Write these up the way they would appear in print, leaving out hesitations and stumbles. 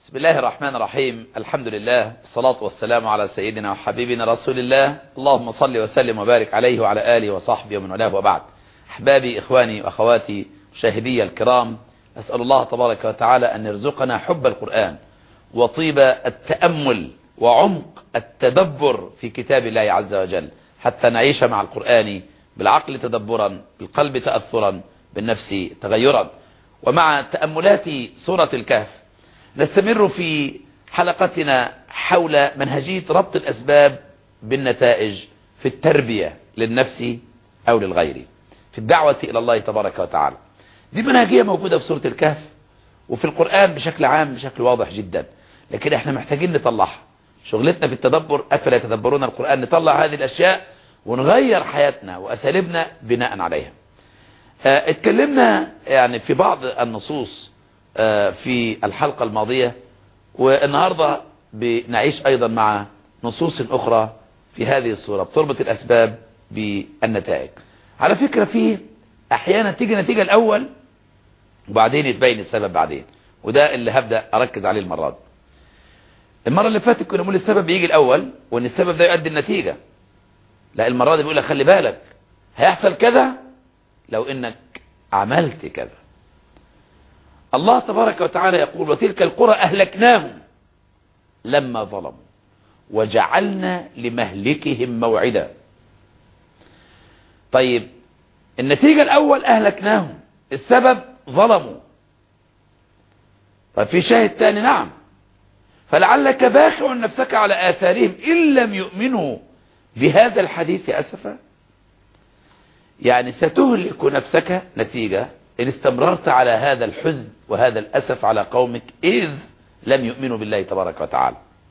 بسم الله الرحمن الرحيم. الحمد لله، الصلاة والسلام على سيدنا وحبيبنا رسول الله. اللهم صل وسلم وبارك عليه وعلى آله وصحبه ومن والاه، وبعد. أحبابي، إخواني وأخواتي مشاهدي الكرام، أسأل الله تبارك وتعالى أن يرزقنا حب القرآن وطيب التأمل وعمق التدبر في كتاب الله عز وجل، حتى نعيش مع القرآن بالعقل تدبرا، بالقلب تأثرا، بالنفس تغيرا. ومع تأملات سورة الكهف نستمر في حلقتنا حول منهجية ربط الأسباب بالنتائج في التربية للنفس أو للغير، في الدعوة إلى الله تبارك وتعالى. دي منهجية موجودة في سورة الكهف وفي القرآن بشكل عام بشكل واضح جدا، لكن احنا محتاجين نطلعها. شغلتنا في التدبر، أفلا يتدبرون القرآن، نطلع هذه الأشياء ونغير حياتنا وأساليبنا بناء عليها. اتكلمنا يعني في بعض النصوص في الحلقة الماضية، والنهاردة بنعيش أيضا مع نصوص أخرى في هذه الصورة بتربط الأسباب بالنتائج. على فكرة فيه أحيانا تيجي نتيجة الأول وبعدين يتبين السبب بعدين، وده اللي هبدأ أركز عليه المرة دي. المرة اللي فاتت كنا نقول السبب بيجي الأول وأن السبب ده يؤدي النتيجة. لا، المرة دي بيقول لك خلي بالك، هيحصل كذا لو إنك عملت كذا. الله تبارك وتعالى يقول: وتلك القرى أهلكناهم لما ظلموا وجعلنا لمهلكهم موعدا. طيب، النتيجة الأول أهلكناهم، السبب ظلموا. طيب في شاهد تاني، نعم، فلعلك باخع نفسك على آثارهم إن لم يؤمنوا بهذا الحديث أسفا. يعني ستهلك نفسك نتيجة إن استمررت على هذا الحزن وهذا الأسف على قومك إذ لم يؤمنوا بالله تبارك وتعالى.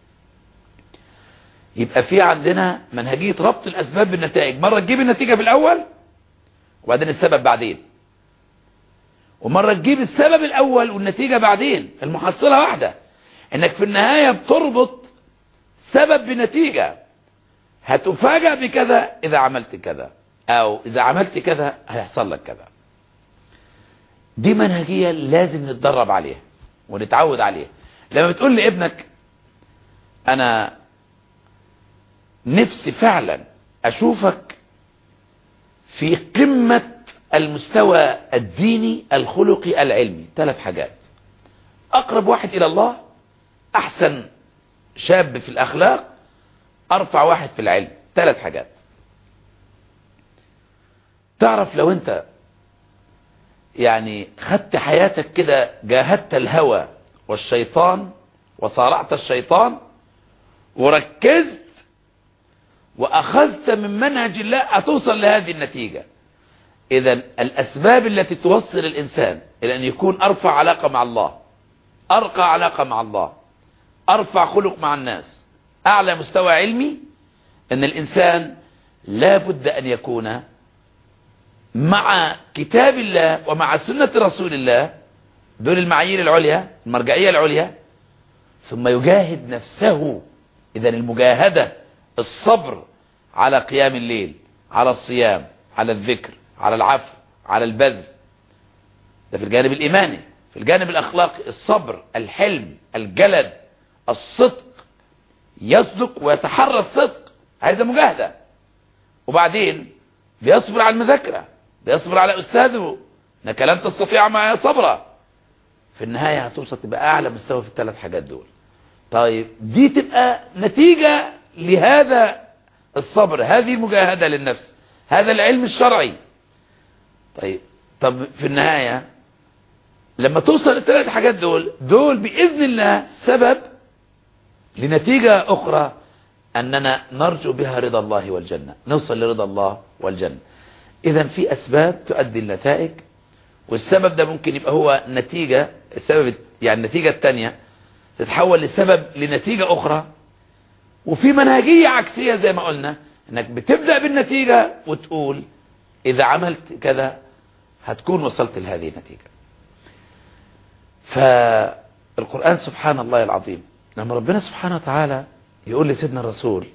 يبقى في عندنا منهجية ربط الأسباب بالنتائج، مرة تجيب النتيجة بالأول وبعدين السبب بعدين، ومرة تجيب السبب الأول والنتيجة بعدين. المحصلة واحدة، إنك في النهاية بتربط سبب بنتيجة. هتفاجأ بكذا إذا عملت كذا، أو إذا عملت كذا هيحصل لك كذا. دي منهجية لازم نتدرب عليها ونتعود عليها. لما بتقول لابنك أنا نفسي فعلا أشوفك في قمة المستوى الديني الخلقي العلمي، 3 حاجات: أقرب واحد إلى الله، أحسن شاب في الأخلاق، أرفع واحد في العلم. 3 حاجات. تعرف لو أنت يعني خدت حياتك كده، جاهدت الهوى والشيطان وصارعت الشيطان وركزت وأخذت من منهج الله، هتوصل لهذه النتيجة. إذن الأسباب التي توصل الإنسان إلى أن يكون أرفع علاقة مع الله، أرقى علاقة مع الله، أرفع خلق مع الناس، أعلى مستوى علمي، أن الإنسان لا بد أن يكون مع كتاب الله ومع سنة رسول الله، دول المعايير العليا، المرجعية العليا، ثم يجاهد نفسه. إذن المجاهدة، الصبر على قيام الليل، على الصيام، على الذكر، على العفو، على البذل. ده في الجانب الإيماني. في الجانب الأخلاقي، الصبر، الحلم، الجلد، الصدق، يصدق ويتحرى الصدق، هذا مجاهدة. وبعدين بيصبر على المذاكرة، بيصبر على أستاذه، إنك لن تستطيع معي صبرا. في النهاية هتوصل تبقى أعلى مستوى في ال3 حاجات دول. طيب دي تبقى نتيجة لهذا الصبر، هذه المجاهدة للنفس، هذا العلم الشرعي. طب في النهاية لما توصل ال3 حاجات دول بإذن الله سبب لنتيجة أخرى، أننا نرجو بها رضا الله والجنة، نوصل لرضا الله والجنة. إذن في أسباب تؤدي النتائج، والسبب ده ممكن يبقى هو نتيجة، السبب يعني النتيجة الثانية تتحول لسبب لنتيجة أخرى. وفي منهجية عكسية زي ما قلنا، انك بتبدأ بالنتيجة وتقول اذا عملت كذا هتكون وصلت لهذه النتيجة. فالقرآن سبحان الله العظيم، لما ربنا سبحانه وتعالى يقول لسيدنا الرسول: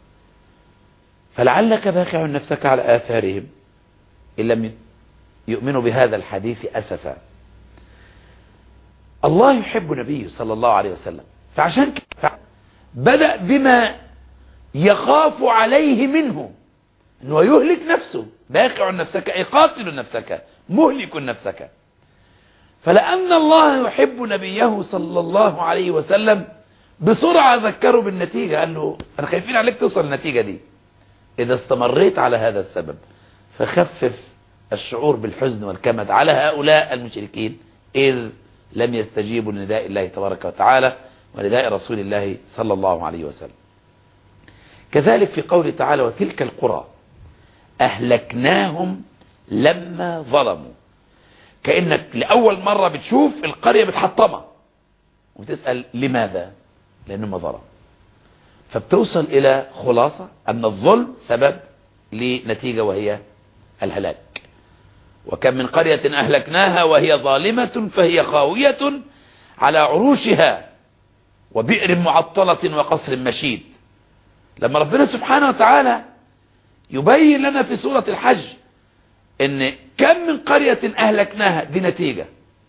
فلعلك باخع نفسك على آثارهم إن لم يؤمنوا بهذا الحديث أسفا. يعني انت ممكن تبقى متضايق، متأسف، متضايق، متضايق، متضايق، متضايق، متضايق، متضايق، متضايق، متضايق، متضايق، متضايق، متضايق، يؤمن بهذا الحديث أسفا. الله يحب نبيه صلى الله عليه وسلم، فعشان كده بدأ بما يخاف عليه منه، انه يهلك نفسه، باخع نفسك اي قاتل نفسك مهلك نفسك. فلأن الله يحب نبيه صلى الله عليه وسلم بسرعة ذكره بالنتيجة، قال له انا خايفين عليك توصل النتيجة دي اذا استمريت على هذا السبب، فخفف الشعور بالحزن والكمد على هؤلاء المشركين إذ لم يستجيبوا لنداء الله تبارك وتعالى ونداء رسول الله صلى الله عليه وسلم. كذلك في قوله تعالى وتلك القرى أهلكناهم لما ظلموا، كأنك لأول مرة بتشوف القرية متحطمة وتسأل لماذا؟ لأنهم ظلموا، فبتوصل إلى خلاصة أن الظلم سبب لنتيجة وهي الهلاك. وكم من قرية أهلكناها وهي ظالمة فهي خاوية على عروشها وبئر معطلة وقصر مشيد. لما ربنا سبحانه وتعالى يبين لنا في سورة الحج ان كم من قرية أهلكناها، دي نتيجة.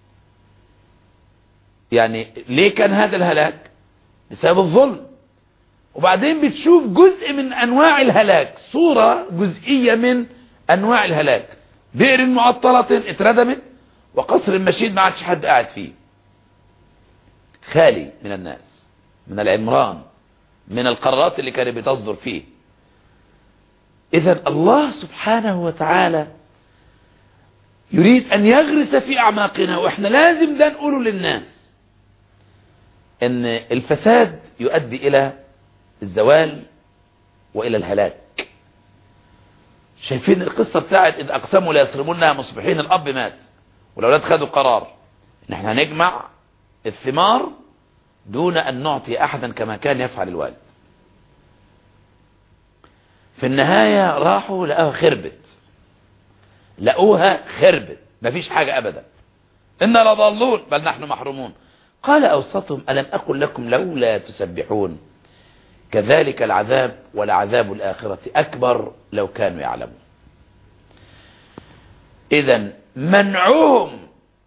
يعني ليه كان هذا الهلاك؟ بسبب الظلم. وبعدين بتشوف جزء من أنواع الهلاك، صورة جزئية من أنواع الهلاك، بئر معطلة اتردمت وقصر مشيد ما عادش حد قاعد فيه، خالي من الناس، من العمران، من القرارات اللي كانت بتصدر فيه. إذن الله سبحانه وتعالى يريد أن يغرس في أعماقنا، وإحنا لازم ده نقوله للناس، أن الفساد يؤدي إلى الزوال وإلى الهلاك. شايفين القصة بتاعت إذ أقسموا لا يصرمونها مصبحين، الأب مات والأولاد خدوا قرار إن احنا هنجمع الثمار دون أن نعطي أحدا كما كان يفعل الوالد. في النهاية راحوا لقوها خربت، لقوها خربت، مفيش حاجة أبدا، إنا لضالون بل نحن محرومون. قال أوسطهم ألم أقل لكم لولا تسبحون كذلك العذاب ولعذاب الآخرة أكبر لو كانوا يعلمون. إذن منعهم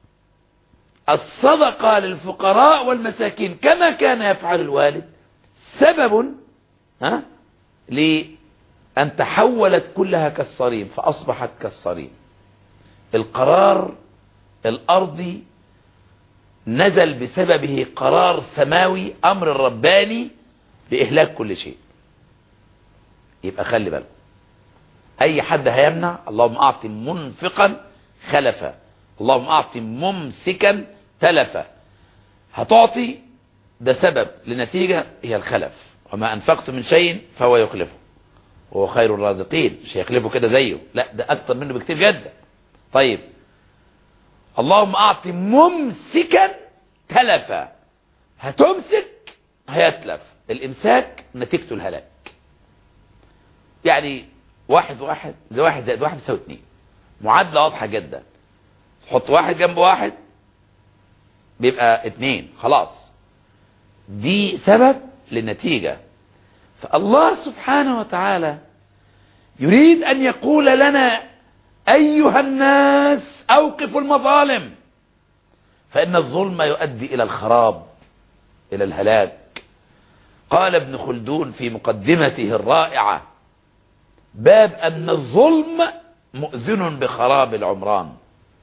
الصدقة للفقراء والمساكين كما كان يفعل الوالد سبب لأن تحولت كلها كالصريم فأصبحت كالصريم. القرار الأرضي نزل بسببه قرار سماوي، أمر رباني بإهلاك كل شيء. يبقى خلي بالك، أي حد هيمنع اللهم أعطي منفقا خلفا، اللهم أعطي ممسكا تلفا. هتعطي ده سبب لنتيجة هي الخلف، وما أنفقت من شيء فهو يخلفه وهو خير الرازقين. مش هيخلفه كده زيه، لا ده أكتر منه بكتير جدا. طيب اللهم أعطي ممسكا تلفا، هتمسك هيتلف. الإمساك نتيجته الهلاك. يعني واحد زائد واحد يساوي 2، معادلة واضحة جدا. تحط واحد جنب واحد بيبقى 2 خلاص، دي سبب للنتيجة. فالله سبحانه وتعالى يريد أن يقول لنا أيها الناس أوقفوا المظالم، فإن الظلم يؤدي إلى الخراب، إلى الهلاك. قال ابن خلدون في مقدمته الرائعة باب أن الظلم مؤذن بخراب العمران.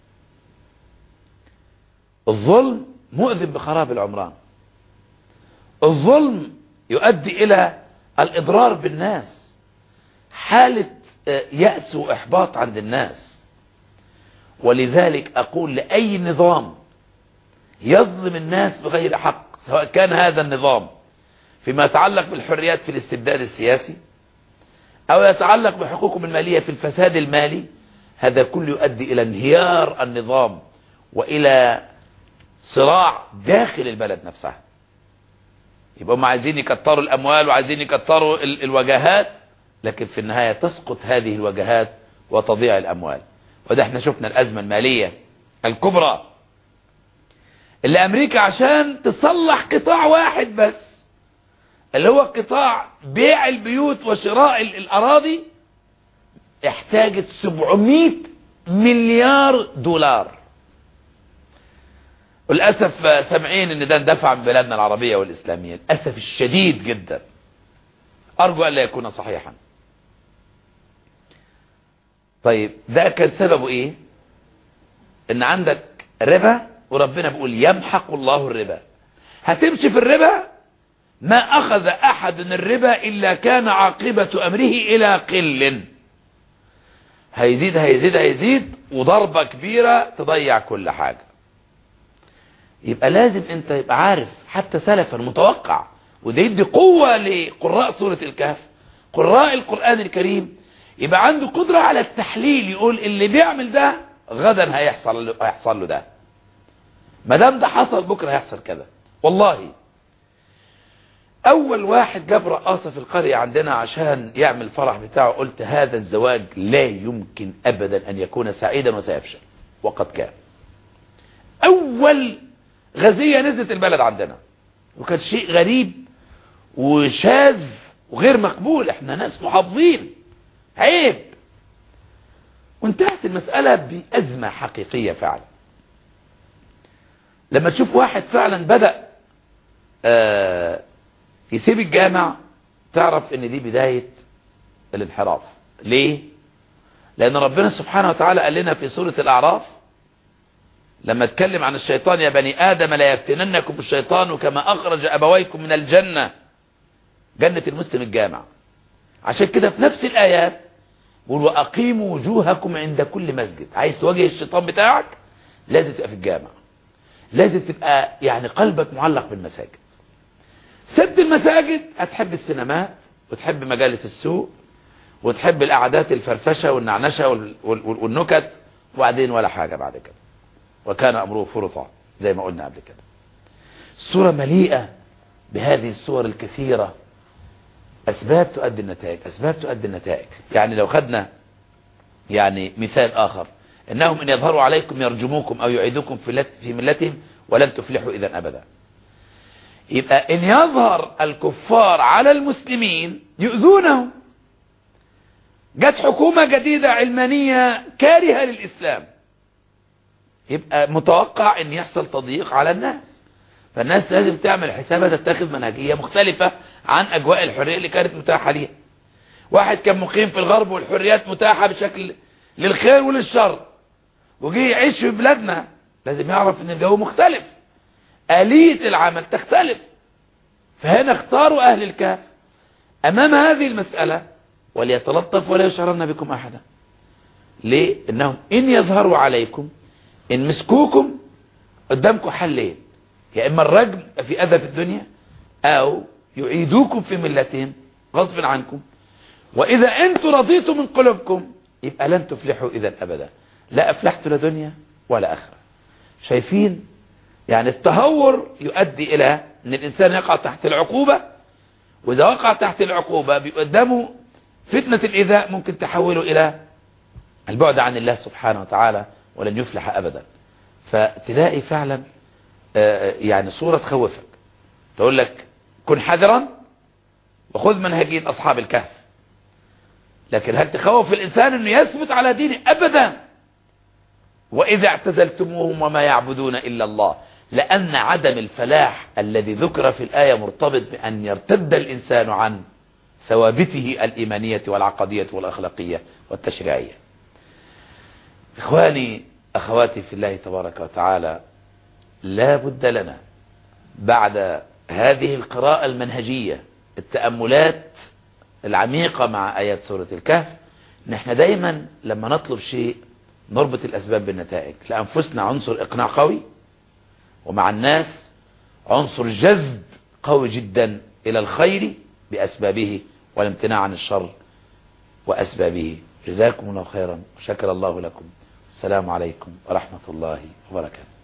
الظلم مؤذن بخراب العمران. الظلم يؤدي إلى الإضرار بالناس، حالة يأس وإحباط عند الناس. ولذلك أقول لأي نظام يظلم الناس بغير حق، سواء كان هذا النظام فيما يتعلق بالحريات في الاستبداد السياسي أو يتعلق بحقوقهم المالية في الفساد المالي، هذا كله يؤدي إلى انهيار النظام وإلى صراع داخل البلد نفسها. يبقى هم عايزين يكتروا الأموال وعايزين يكتروا الوجهات، لكن في النهاية تسقط هذه الوجهات وتضيع الأموال. وده احنا شفنا الأزمة المالية الكبرى اللي أمريكا عشان تصلح قطاع واحد بس، اللي هو قطاع بيع البيوت وشراء الأراضي، احتاجت 700 مليار دولار. وللأسف سامعين ان ده اندفع من بلادنا العربية والإسلامية، للأسف الشديد جدا. أرجو أن لا يكون صحيحا. طيب ده كان سببه ايه؟ ان عندك ربا، وربنا بيقول يمحق الله الربا. هتمشي في الربا، ما أخذ أحد الربا إلا كان عاقبة أمره إلى قل. هيزيد هيزيد هيزيد، وضربة كبيرة تضيع كل حاجة. يبقى لازم انت يبقى عارف حتى سلفا متوقع، وده يدي قوة لقراء سورة الكهف، قراء القرآن الكريم، يبقى عنده قدرة على التحليل، يقول اللي بيعمل ده غدا هيحصل له ده، ما دام ده حصل بكرة هيحصل كذا. والله اول واحد جاب رقاصة في القرية عندنا عشان يعمل الفرح بتاعه، قلت هذا الزواج لا يمكن ابدا ان يكون سعيدا وسيفشل، وقد كان. اول غزية نزلت البلد عندنا، وكان شيء غريب وشاذ وغير مقبول، احنا ناس محافظين، عيب. وانتهت المسألة بأزمة حقيقية فعلا. لما تشوف واحد فعلا بدأ يسيب الجامع، تعرف ان دي بداية الانحراف. ليه؟ لان ربنا سبحانه وتعالى قال لنا في سورة الأعراف لما اتكلم عن الشيطان: يا بني آدم لا يفتننكم الشيطان كما أخرج أبويكم من الجنة. جنة المسلم الجامع. عشان كده في نفس الآيات يقول: وأقيموا وجوهكم عند كل مسجد. عايز تواجه الشيطان بتاعك لازم تبقى في الجامع، لازم تبقى يعني قلبك معلق بالمساجد. سبت المساجد هتحب السينمات، وتحب مجالس السوق، وتحب القعدات الفرفشة والنعنشة والنكت، وبعدين ولا حاجة بعد كده، وكان أمره فرطا زي ما قلنا قبل كده. الصورة مليئة بهذه الصور الكثيرة، أسباب تؤدي النتائج، أسباب تؤدي النتائج. يعني لو خدنا يعني مثال آخر: إنهم إن يظهروا عليكم يرجموكم أو يعيدوكم في ملتهم ولن تفلحوا إذا أبدا. يبقى إن يظهر الكفار على المسلمين يؤذونهم. جت حكومة جديدة علمانية كارهة للإسلام، يبقى متوقع ان يحصل تضييق على الناس، فالناس لازم تعمل حسابها، تتخذ منهجية مختلفة عن اجواء الحرية اللي كانت متاحة ليها. واحد كان مقيم في الغرب والحريات متاحة بشكل للخير وللشر، وجي يعيش في بلادنا، لازم يعرف ان الجو مختلف، آلية العمل تختلف. فهنا اختاروا اهل الكهف امام هذه المسألة: وليتلطف ولا يشعرن بكم احدا. ليه؟ انهم ان يظهروا عليكم، إن مسكوكم قدامكم حلين: يا إما الرجم في أذى في الدنيا، أو يعيدوكم في ملتهم غصب عنكم. وإذا أنتم رضيتم من قلوبكم يبقى لن تفلحوا إذا أبدا، لا أفلحت لا دنيا ولا آخرة. شايفين؟ يعني التهور يؤدي إلى أن الإنسان يقع تحت العقوبة، وإذا وقع تحت العقوبة بيقدمه فتنة الإيذاء ممكن تحوله إلى البعد عن الله سبحانه وتعالى، ولن يفلح أبدا. فتلاقي فعلا يعني صورة تخوفك، تقول لك كن حذرا وخذ منهجية أصحاب الكهف. لكن هل تخوف الإنسان أنه يثبت على دينه؟ أبدا. وإذا اعتزلتموهم وما يعبدون إلا الله، لأن عدم الفلاح الذي ذكر في الآية مرتبط بأن يرتد الإنسان عن ثوابته الإيمانية والعقدية والأخلاقية والتشريعية. إخواني أخواتي في الله تبارك وتعالى، لا بد لنا بعد هذه القراءة المنهجية، التأملات العميقة مع آيات سورة الكهف، نحن دايما لما نطلب شيء نربط الأسباب بالنتائج. لأنفسنا عنصر إقناع قوي، ومع الناس عنصر جذب قوي جدا إلى الخير بأسبابه والامتناع عن الشر وأسبابه. جزاكم الله خيرا وشكر الله لكم. السلام عليكم ورحمة الله وبركاته.